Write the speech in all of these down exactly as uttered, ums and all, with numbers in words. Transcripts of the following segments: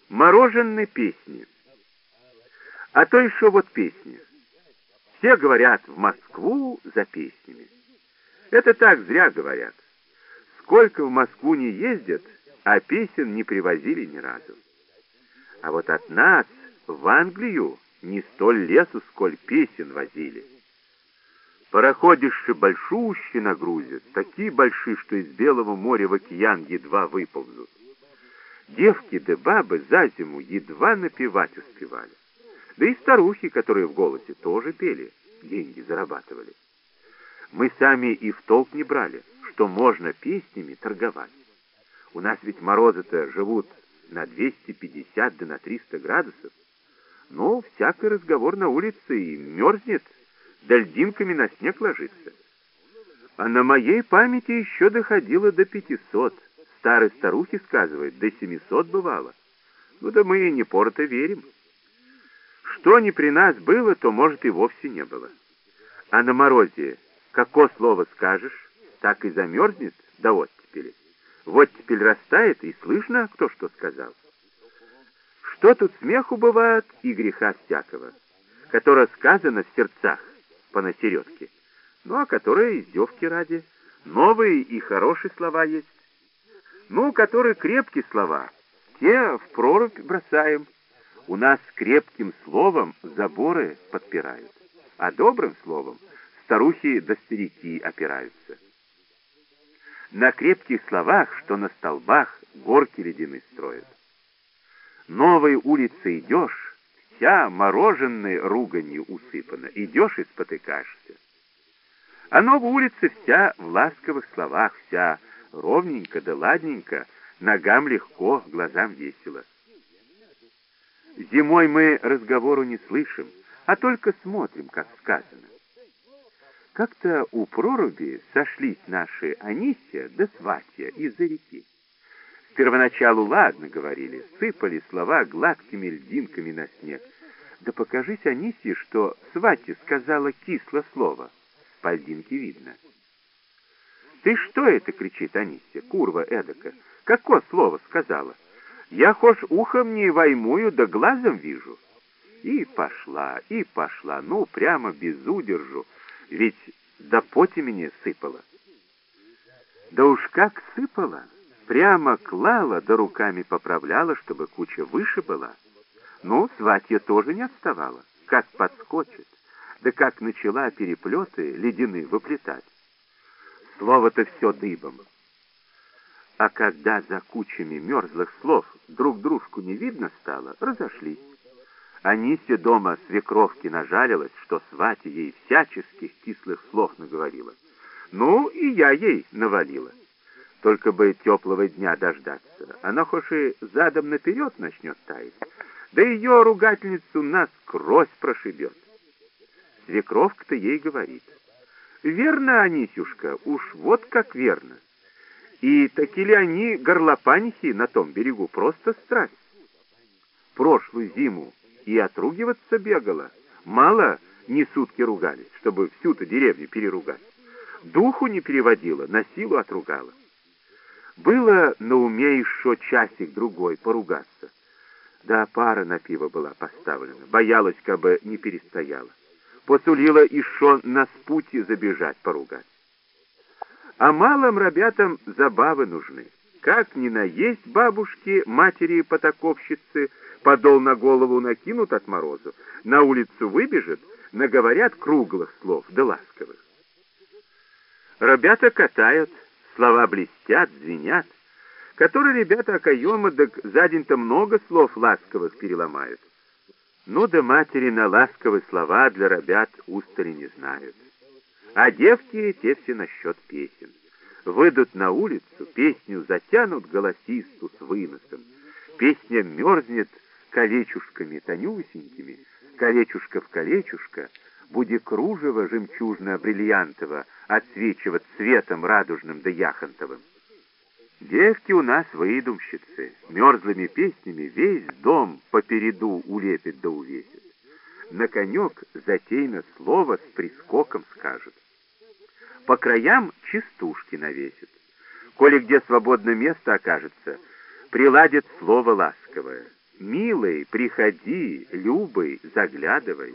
Мороженые песни. А то еще вот песни. Все говорят в Москву за песнями. Это так зря говорят. Сколько в Москву не ездят, а песен не привозили ни разу. А вот от нас в Англию не столь лесу, сколь песен возили. Пароходище большущие нагрузят, такие большие, что из Белого моря в океан едва выползут. Девки да бабы за зиму едва напевать успевали. Да и старухи, которые в голосе тоже пели, деньги зарабатывали. Мы сами и в толк не брали, что можно песнями торговать. У нас ведь морозы-то живут на двести пятьдесят да на триста градусов. Но всякий разговор на улице и мерзнет, да льдинками на снег ложится. А на моей памяти еще доходило до пятисот. Старые старухи сказывают, до семисот бывало. Ну да мы и не порто верим. Что ни при нас было, то, может, и вовсе не было. А на морозе, какое слово скажешь, так и замерзнет до оттепели. Вот теперь растает, и слышно, кто что сказал. Что тут смеху бывает и греха всякого, которое сказано в сердцах по насередке, ну, а которое издевки ради. Новые и хорошие слова есть. Ну, которые крепкие слова, те в прорубь бросаем. У нас крепким словом заборы подпирают, а добрым словом старухи да старики опираются. На крепких словах, что на столбах, горки ледяные строят. Новой улицы идешь, вся мороженой руганью усыпана, идешь и спотыкаешься. А новая улица вся в ласковых словах, вся ровненько да ладненько, ногам легко, глазам весело. Зимой мы разговору не слышим, а только смотрим, как сказано. Как-то у проруби сошлись наши Анисия да Сватья из-за реки. Первоначалу ладно говорили, сыпали слова гладкими льдинками на снег. Да покажись Анисии, что Сватья сказала кисло слово. По льдинке видно. «Ты что это?» — кричит Анисия, курва эдака. «Какое слово сказала? Я хошь ухом не воймую, да глазом вижу». И пошла, и пошла, ну, прямо без удержу, ведь до потемени сыпала. Да уж как сыпала, прямо клала, да руками поправляла, чтобы куча выше была. Ну, Сватья тоже не отставала, как подскочит, да как начала переплеты ледяные выплетать. Слово-то все дыбом. А когда за кучами мерзлых слов друг дружку не видно стало, разошлись. Анисия дома свекровки нажалилась, что Сватья ей всяческих кислых слов наговорила. Ну, и я ей навалила. Только бы теплого дня дождаться. Она хоть и задом наперед начнет таять, да ее ругательницу насквозь прошибет. Свекровка-то ей говорит: «Верно, Анисюшка, уж вот как верно. И таки ли они, горлопанихи, на том берегу просто страсть? Прошлую зиму и отругиваться бегала. Мало не сутки ругались, чтобы всю-то деревню переругать. Духу не переводила, на силу отругала. Было на уме еще часик-другой поругаться. Да пара на пиво была поставлена, боялась, как бы не перестояла. Посулила еще на спути забежать поругать. А малым ребятам забавы нужны. Как ни наесть бабушки, матери потаковщицы, подол на голову накинут от морозу, на улицу выбежит, наговорят круглых слов да ласковых. Ребята катают, слова блестят, звенят. Которые ребята окоемы, так за день-то много слов ласковых переломают. Ну да матери на ласковые слова для ребят устали не знают. А девки те все насчет песен. Выйдут на улицу, песню затянут голосисту с выносом. Песня мерзнет колечушками тонюсенькими, колечушка в колечушка, буде кружево жемчужно-бриллиантово отсвечивать цветом радужным да яхонтовым. Девки у нас выдумщицы, мерзлыми песнями весь дом попереду улепит да увесит. На конек затейно слово с прискоком скажет. По краям частушки навесит. Коли где свободное место окажется, приладит слово ласковое. Милый, приходи, любый, заглядывай.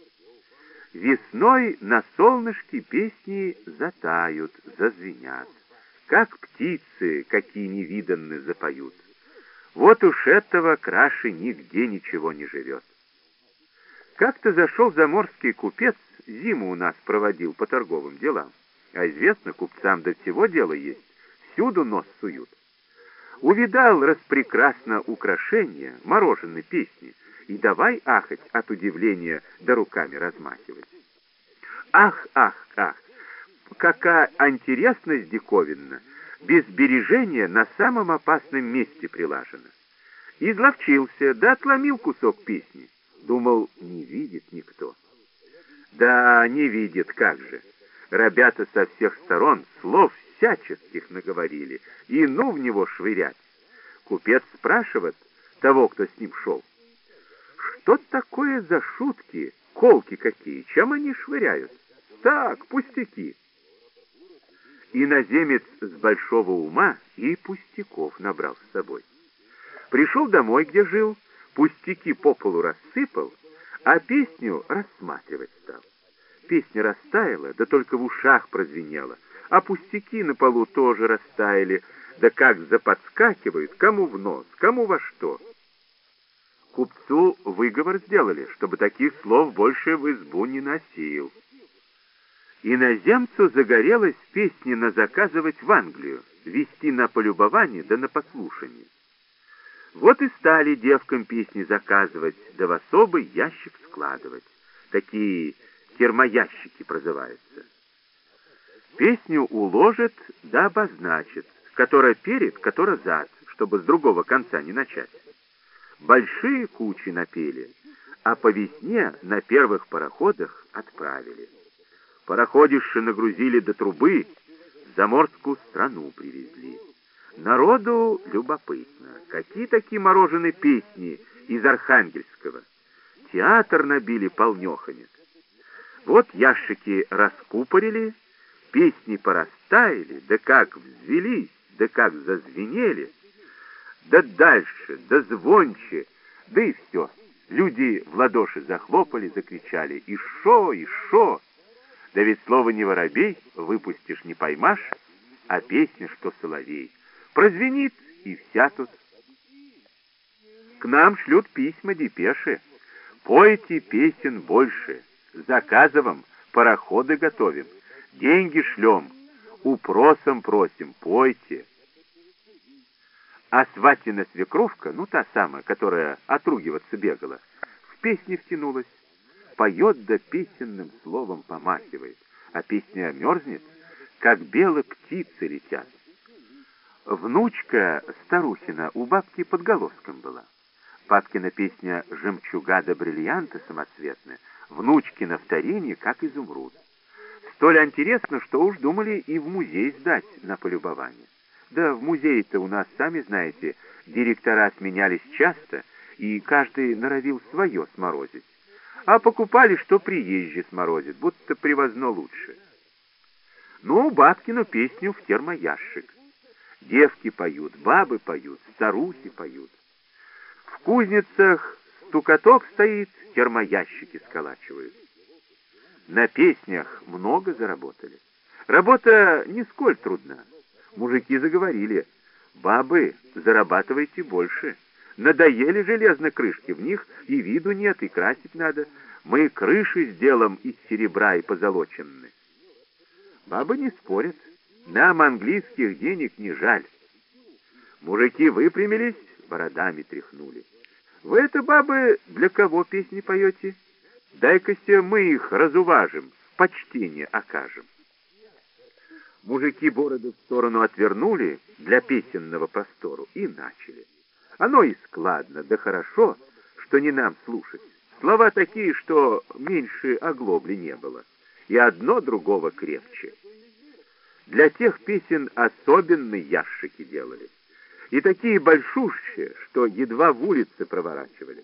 Весной на солнышке песни затают, зазвенят, как птицы, какие невиданны, запоют. Вот уж этого краше нигде ничего не живет. Как-то зашел заморский купец, зиму у нас проводил по торговым делам. А известно, купцам до всего дела есть, всюду нос суют. Увидал распрекрасно украшения, мороженые песни, и давай ахать от удивления, да руками размахивать. Ах, ах, ах, какая интересность диковинна, без бережения на самом опасном месте прилажена. Изловчился, да отломил кусок песни. Думал, не видит никто. Да, не видит, как же. Ребята со всех сторон слов всяческих наговорили, и ну в него швырять. Купец спрашивает того, кто с ним шел: что такое за шутки, колки какие, чем они швыряют? Так, пустяки. Иноземец с большого ума и пустяков набрал с собой. Пришел домой, где жил, пустяки по полу рассыпал, а песню рассматривать стал. Песня растаяла, да только в ушах прозвенела, а пустяки на полу тоже растаяли, да как заподскакивают, кому в нос, кому во что. Купцу выговор сделали, чтобы таких слов больше в избу не носил. Иноземцу загорелось песни назаказывать в Англию, везти на полюбование да на послушание. Вот и стали девкам песни заказывать, да в особый ящик складывать. Такие термоящики прозываются. Песню уложит да обозначит, которая перед, которая зад, чтобы с другого конца не начать. Большие кучи напели, а по весне на первых пароходах отправили. Пароходиши нагрузили до трубы, в заморскую страну привезли. Народу любопытно, какие такие мороженые песни из Архангельского. Театр набили полнёхонек. Вот ящики раскупорили, песни порастаяли, да как взвелись, да как зазвенели, да дальше, да звонче, да и все. Люди в ладоши захлопали, закричали: «И шо, и шо!» Да ведь слово не воробей, выпустишь не поймашь, а песня, что соловей. Прозвенит, и вся тут. К нам шлют письма, депеши. Пойте песен больше, заказываем, пароходы готовим, деньги шлем, упросом просим, пойте. А сватина свекровка, ну та самая, которая отругиваться бегала, в песни втянулась. Поет да песенным словом помахивает, а песня мерзнет, как белые птицы летят. Внучка старухина у бабки подголоском была. Бабкина песня «Жемчуга да бриллианты самоцветные», внучкина в тарине, как изумруд. Столь интересно, что уж думали и в музей сдать на полюбование. Да в музее-то у нас, сами знаете, директора сменялись часто, и каждый норовил свое сморозить. А покупали, что приезжий сморозит, будто привозно лучше. Ну, бабкину песню в термоящик. Девки поют, бабы поют, старухи поют. В кузницах стукоток стоит, термоящики сколачивают. На песнях много заработали. Работа не сколь трудна. Мужики заговорили: бабы, зарабатывайте больше. Надоели железно крышки, в них и виду нет, и красить надо. Мы крыши сделаем из серебра и позолоченны. Бабы не спорят. Нам английских денег не жаль. Мужики выпрямились, бородами тряхнули. Вы это, бабы, для кого песни поете? Дай-ка-се мы их разуважим, почтение окажем. Мужики бороду в сторону отвернули для песенного простору и начали. Оно и складно, да хорошо, что не нам слушать. Слова такие, что меньше оглобли не было, и одно другого крепче. Для тех песен особенные ящики делали, и такие большущие, что едва в улице проворачивали.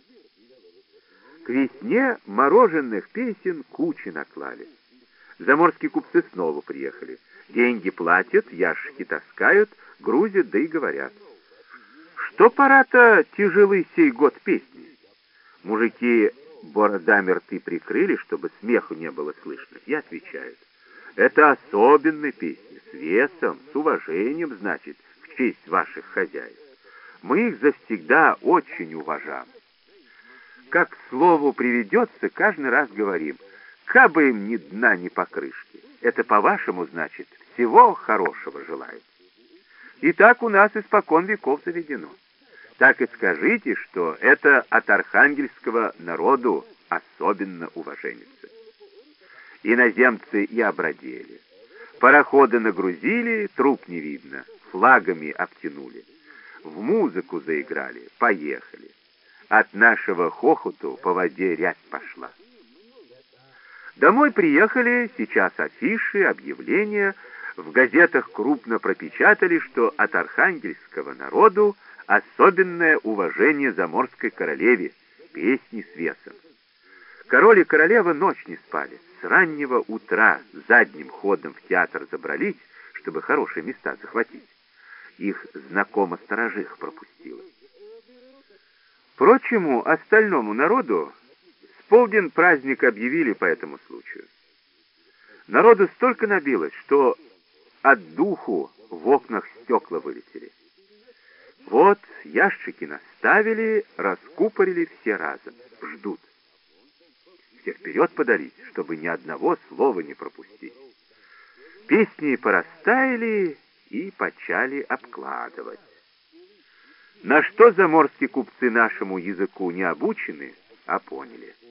К весне мороженых песен кучи наклали. Заморские купцы снова приехали. Деньги платят, ящики таскают, грузят, да и говорят: Что пора-то тяжелы сей год песни. Мужики бородами рты прикрыли, чтобы смеху не было слышно, и отвечают: это особенные песни, с весом, с уважением, значит, в честь ваших хозяев. Мы их завсегда очень уважаем. Как к слову приведется, каждый раз говорим: кабы им ни дна, ни покрышки. Это, по-вашему, значит, всего хорошего желают. И так у нас испокон веков заведено. Так и скажите, что это от архангельского народу особенно уваженится. Иноземцы и обродели. Пароходы нагрузили, труп не видно, флагами обтянули. В музыку заиграли, поехали. От нашего хохоту по воде рябь пошла. Домой приехали, сейчас афиши, объявления. В газетах крупно пропечатали, что от архангельского народу особенное уважение заморской королеве, песни с весом. Король и королева ночь не спали. С раннего утра задним ходом в театр забрались, чтобы хорошие места захватить. Их знакомо сторожих пропустила. Прочему остальному народу с полдень праздник объявили по этому случаю. Народу столько набилось, что от духу в окнах стекла вылетели. Вот ящики наставили, раскупорили все разом, ждут. Все вперед подались, чтобы ни одного слова не пропустить. Песни порастаяли и почали обкладывать. На что заморские купцы нашему языку не обучены, а поняли.